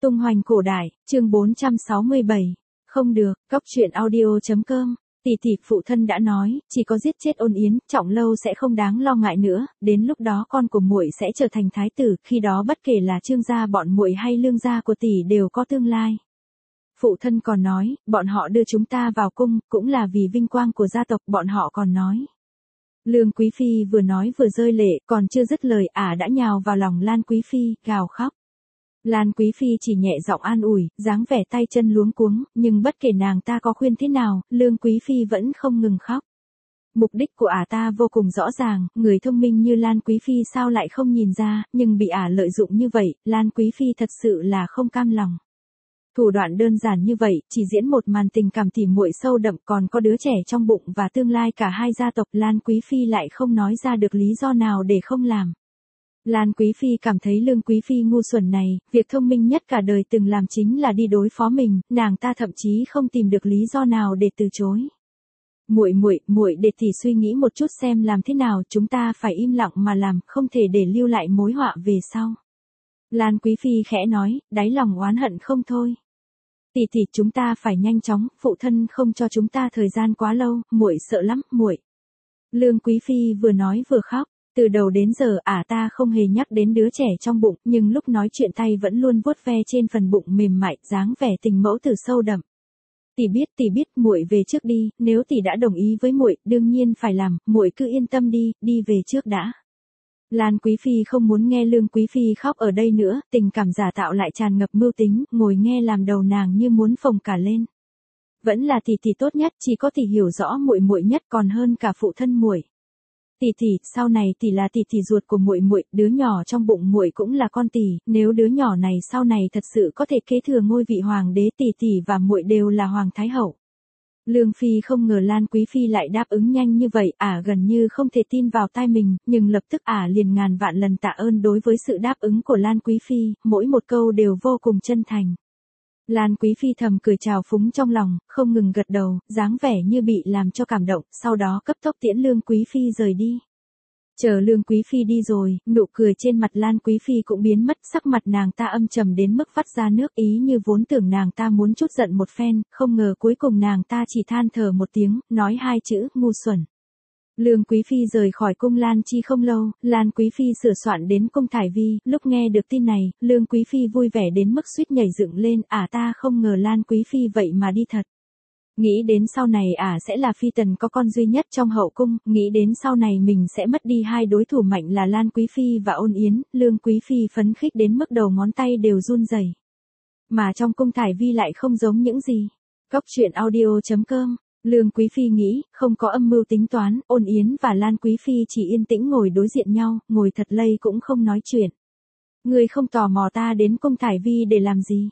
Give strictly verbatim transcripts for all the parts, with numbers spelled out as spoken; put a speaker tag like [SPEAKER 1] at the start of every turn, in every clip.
[SPEAKER 1] Tung hoành cổ đại, chương bốn trăm sáu mươi bảy. Không được, cóc truyện audio chấm com. Tỷ tỷ phụ thân đã nói, chỉ có giết chết Ôn Yến, Trọng Lâu sẽ không đáng lo ngại nữa, đến lúc đó con của muội sẽ trở thành thái tử, khi đó bất kể là Trương gia bọn muội hay Lương gia của tỷ đều có tương lai. Phụ thân còn nói, bọn họ đưa chúng ta vào cung, cũng là vì vinh quang của gia tộc, bọn họ còn nói. Lương Quý phi vừa nói vừa rơi lệ, còn chưa dứt lời, ả đã nhào vào lòng Lan Quý phi, gào khóc. Lan Quý phi chỉ nhẹ giọng an ủi, dáng vẻ tay chân luống cuống, nhưng bất kể nàng ta có khuyên thế nào, Lương Quý phi vẫn không ngừng khóc. Mục đích của ả ta vô cùng rõ ràng, người thông minh như Lan Quý phi sao lại không nhìn ra, nhưng bị ả lợi dụng như vậy, Lan Quý phi thật sự là không cam lòng. Thủ đoạn đơn giản như vậy, chỉ diễn một màn tình cảm tỉ muội sâu đậm, còn có đứa trẻ trong bụng và tương lai cả hai gia tộc, Lan Quý phi lại không nói ra được lý do nào để không làm. Lan Quý phi cảm thấy Lương Quý phi ngu xuẩn này, việc thông minh nhất cả đời từng làm chính là đi đối phó mình, nàng ta thậm chí không tìm được lý do nào để từ chối. Muội muội, muội để tỷ suy nghĩ một chút xem làm thế nào, chúng ta phải im lặng mà làm, không thể để lưu lại mối họa về sau. Lan Quý phi khẽ nói, đáy lòng oán hận không thôi. Tỷ tỷ, chúng ta phải nhanh chóng, phụ thân không cho chúng ta thời gian quá lâu, muội sợ lắm, muội. Lương Quý phi vừa nói vừa khóc. Từ đầu đến giờ ả ta không hề nhắc đến đứa trẻ trong bụng, nhưng lúc nói chuyện tay vẫn luôn vuốt ve trên phần bụng mềm mại, dáng vẻ tình mẫu tử sâu đậm. Tỷ biết, tỷ biết, muội về trước đi, nếu tỷ đã đồng ý với muội, đương nhiên phải làm, muội cứ yên tâm đi, đi về trước đã. Lan Quý phi không muốn nghe Lương Quý phi khóc ở đây nữa, tình cảm giả tạo lại tràn ngập mưu tính, ngồi nghe làm đầu nàng như muốn phồng cả lên. Vẫn là tỷ tỷ tốt nhất, chỉ có tỷ hiểu rõ muội muội nhất còn hơn cả phụ thân muội. Tỷ tỷ, sau này tỷ là tỷ tỷ ruột của muội muội, đứa nhỏ trong bụng muội cũng là con tỷ, nếu đứa nhỏ này sau này thật sự có thể kế thừa ngôi vị hoàng đế, tỷ tỷ và muội đều là hoàng thái hậu. Lương phi không ngờ Lan Quý phi lại đáp ứng nhanh như vậy, ả gần như không thể tin vào tai mình, nhưng lập tức ả liền ngàn vạn lần tạ ơn đối với sự đáp ứng của Lan Quý phi, mỗi một câu đều vô cùng chân thành. Lan Quý phi thầm cười trào phúng trong lòng, không ngừng gật đầu, dáng vẻ như bị làm cho cảm động, sau đó cấp tốc tiễn Lương Quý phi rời đi. Chờ Lương Quý phi đi rồi, nụ cười trên mặt Lan Quý phi cũng biến mất, sắc mặt nàng ta âm trầm đến mức vắt ra nước, ý như vốn tưởng nàng ta muốn chút giận một phen, không ngờ cuối cùng nàng ta chỉ than thở một tiếng, nói hai chữ, ngu xuẩn. Lương Quý phi rời khỏi cung Lan Chi không lâu, Lan Quý phi sửa soạn đến cung Thải Vi, lúc nghe được tin này, Lương Quý phi vui vẻ đến mức suýt nhảy dựng lên, ả ta không ngờ Lan Quý phi vậy mà đi thật. Nghĩ đến sau này ả sẽ là phi tần có con duy nhất trong hậu cung, nghĩ đến sau này mình sẽ mất đi hai đối thủ mạnh là Lan Quý phi và Ôn Yến, Lương Quý phi phấn khích đến mức đầu ngón tay đều run rẩy. Mà trong cung Thải Vi lại không giống những gì. Cóc truyện audio chấm com. Lương Quý phi nghĩ, không có âm mưu tính toán, Ôn Yến và Lan Quý phi chỉ yên tĩnh ngồi đối diện nhau, ngồi thật lây cũng không nói chuyện. Ngươi không tò mò ta đến cung Thải Vi để làm gì?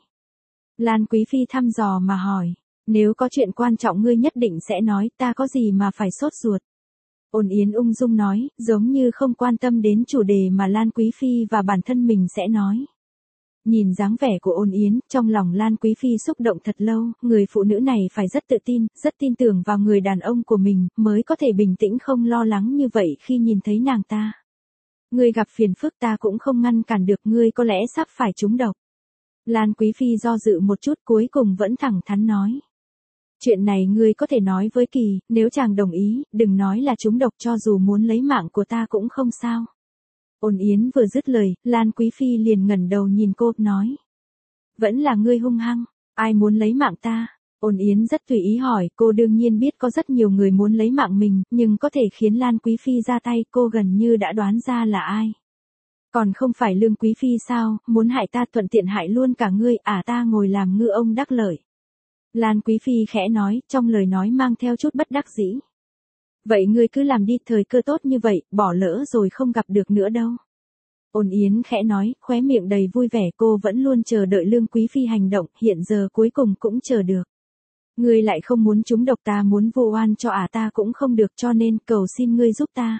[SPEAKER 1] Lan Quý phi thăm dò mà hỏi. Nếu có chuyện quan trọng ngươi nhất định sẽ nói, ta có gì mà phải sốt ruột. Ôn Yến ung dung nói, giống như không quan tâm đến chủ đề mà Lan Quý phi và bản thân mình sẽ nói. Nhìn dáng vẻ của Ôn Yến, trong lòng Lan Quý phi xúc động thật lâu, người phụ nữ này phải rất tự tin, rất tin tưởng vào người đàn ông của mình, mới có thể bình tĩnh không lo lắng như vậy khi nhìn thấy nàng ta. Ngươi gặp phiền phức ta cũng không ngăn cản được, ngươi có lẽ sắp phải trúng độc. Lan Quý phi do dự một chút cuối cùng vẫn thẳng thắn nói. Chuyện này ngươi có thể nói với Kỳ, nếu chàng đồng ý, đừng nói là trúng độc, cho dù muốn lấy mạng của ta cũng không sao. Ôn Yến vừa dứt lời, Lan Quý phi liền ngẩng đầu nhìn cô, nói. Vẫn là ngươi hung hăng, ai muốn lấy mạng ta? Ôn Yến rất tùy ý hỏi, cô đương nhiên biết có rất nhiều người muốn lấy mạng mình, nhưng có thể khiến Lan Quý phi ra tay, cô gần như đã đoán ra là ai. Còn không phải Lương Quý phi sao, muốn hại ta thuận tiện hại luôn cả ngươi, à ta ngồi làm ngư ông đắc lợi. Lan Quý phi khẽ nói, trong lời nói mang theo chút bất đắc dĩ. Vậy ngươi cứ làm đi, thời cơ tốt như vậy, bỏ lỡ rồi không gặp được nữa đâu. Ôn Yến khẽ nói, khóe miệng đầy vui vẻ, cô vẫn luôn chờ đợi Lương Quý phi hành động, hiện giờ cuối cùng cũng chờ được. Ngươi lại không muốn trúng độc, ta muốn vu oan cho ả ta cũng không được, cho nên cầu xin ngươi giúp ta.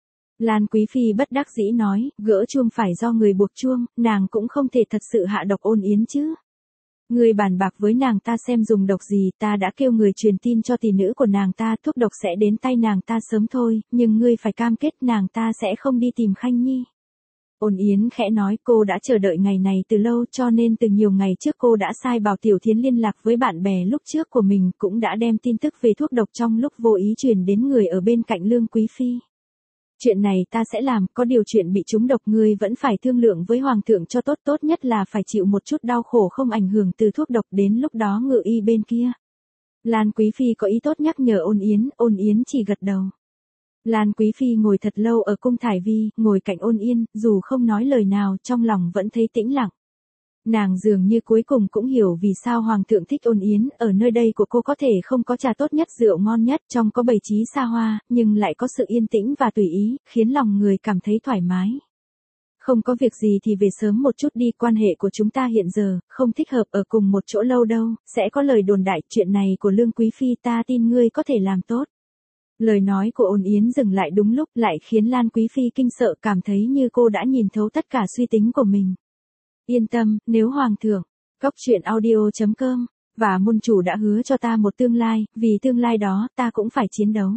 [SPEAKER 1] Lan Quý phi bất đắc dĩ nói, gỡ chuông phải do người buộc chuông, nàng cũng không thể thật sự hạ độc Ôn Yến chứ. Ngươi bàn bạc với nàng ta xem dùng độc gì, ta đã kêu người truyền tin cho tỷ nữ của nàng ta, thuốc độc sẽ đến tay nàng ta sớm thôi, nhưng ngươi phải cam kết nàng ta sẽ không đi tìm Khanh Nhi. Ôn Yến khẽ nói cô đã chờ đợi ngày này từ lâu cho nên từ nhiều ngày trước cô đã sai bảo Tiểu Thiến liên lạc với bạn bè lúc trước của mình cũng đã đem tin tức về thuốc độc trong lúc vô ý truyền đến người ở bên cạnh Lương Quý Phi. Chuyện này ta sẽ làm, có điều chuyện bị trúng độc ngươi vẫn phải thương lượng với Hoàng thượng cho tốt, tốt nhất là phải chịu một chút đau khổ không ảnh hưởng từ thuốc độc, đến lúc đó ngự y bên kia. Lan Quý Phi có ý tốt nhắc nhở Ôn Yến, Ôn Yến chỉ gật đầu. Lan Quý Phi ngồi thật lâu ở cung Thải Vi, ngồi cạnh Ôn Yên, dù không nói lời nào trong lòng vẫn thấy tĩnh lặng. Nàng dường như cuối cùng cũng hiểu vì sao Hoàng thượng thích Ôn Yến, ở nơi đây của cô có thể không có trà tốt nhất rượu ngon nhất, trong có bày trí xa hoa, nhưng lại có sự yên tĩnh và tùy ý, khiến lòng người cảm thấy thoải mái. Không có việc gì thì về sớm một chút đi, quan hệ của chúng ta hiện giờ, không thích hợp ở cùng một chỗ lâu đâu, sẽ có lời đồn đại, chuyện này của Lương Quý Phi ta tin ngươi có thể làm tốt. Lời nói của Ôn Yến dừng lại đúng lúc lại khiến Lan Quý Phi kinh sợ, cảm thấy như cô đã nhìn thấu tất cả suy tính của mình. Yên tâm, nếu Hoàng thượng, Cốc truyện audio chấm com, và môn chủ đã hứa cho ta một tương lai, vì tương lai đó ta cũng phải chiến đấu.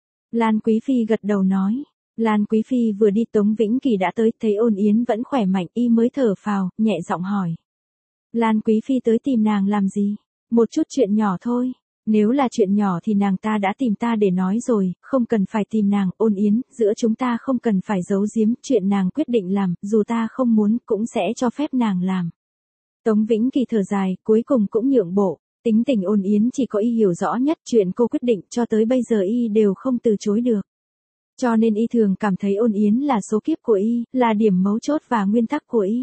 [SPEAKER 1] Lan Quý Phi gật đầu nói. Lan Quý Phi vừa đi Tống Vĩnh Kỳ đã tới, thấy Ôn Yến vẫn khỏe mạnh, y mới thở phào, nhẹ giọng hỏi. Lan Quý Phi tới tìm nàng làm gì? Một chút chuyện nhỏ thôi. Nếu là chuyện nhỏ thì nàng ta đã tìm ta để nói rồi, không cần phải tìm nàng. Ôn Yến, giữa chúng ta không cần phải giấu giếm, chuyện nàng quyết định làm, dù ta không muốn cũng sẽ cho phép nàng làm. Tống Vĩnh Kỳ thở dài, cuối cùng cũng nhượng bộ. Tính tình Ôn Yến chỉ có y hiểu rõ nhất, chuyện cô quyết định cho tới bây giờ y đều không từ chối được. Cho nên y thường cảm thấy Ôn Yến là số kiếp của y, là điểm mấu chốt và nguyên tắc của y.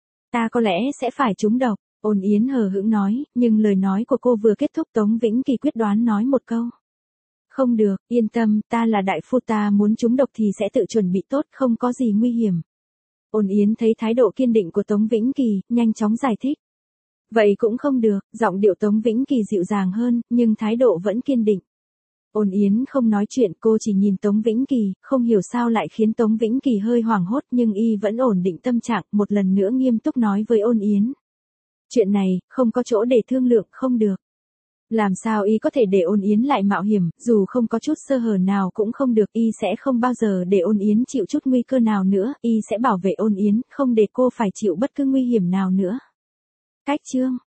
[SPEAKER 1] Ta có lẽ sẽ phải trúng độc. Ôn Yến hờ hững nói, nhưng lời nói của cô vừa kết thúc Tống Vĩnh Kỳ quyết đoán nói một câu. Không được, yên tâm, ta là đại phu, ta muốn trúng độc thì sẽ tự chuẩn bị tốt, không có gì nguy hiểm. Ôn Yến thấy thái độ kiên định của Tống Vĩnh Kỳ, nhanh chóng giải thích. Vậy cũng không được, giọng điệu Tống Vĩnh Kỳ dịu dàng hơn, nhưng thái độ vẫn kiên định. Ôn Yến không nói chuyện, cô chỉ nhìn Tống Vĩnh Kỳ, không hiểu sao lại khiến Tống Vĩnh Kỳ hơi hoảng hốt, nhưng y vẫn ổn định tâm trạng, một lần nữa nghiêm túc nói với Ôn Yến. Chuyện này, không có chỗ để thương lượng, không được. Làm sao y có thể để Ôn Yến lại mạo hiểm, dù không có chút sơ hở nào cũng không được, y sẽ không bao giờ để Ôn Yến chịu chút nguy cơ nào nữa, y sẽ bảo vệ Ôn Yến, không để cô phải chịu bất cứ nguy hiểm nào nữa. Cách chương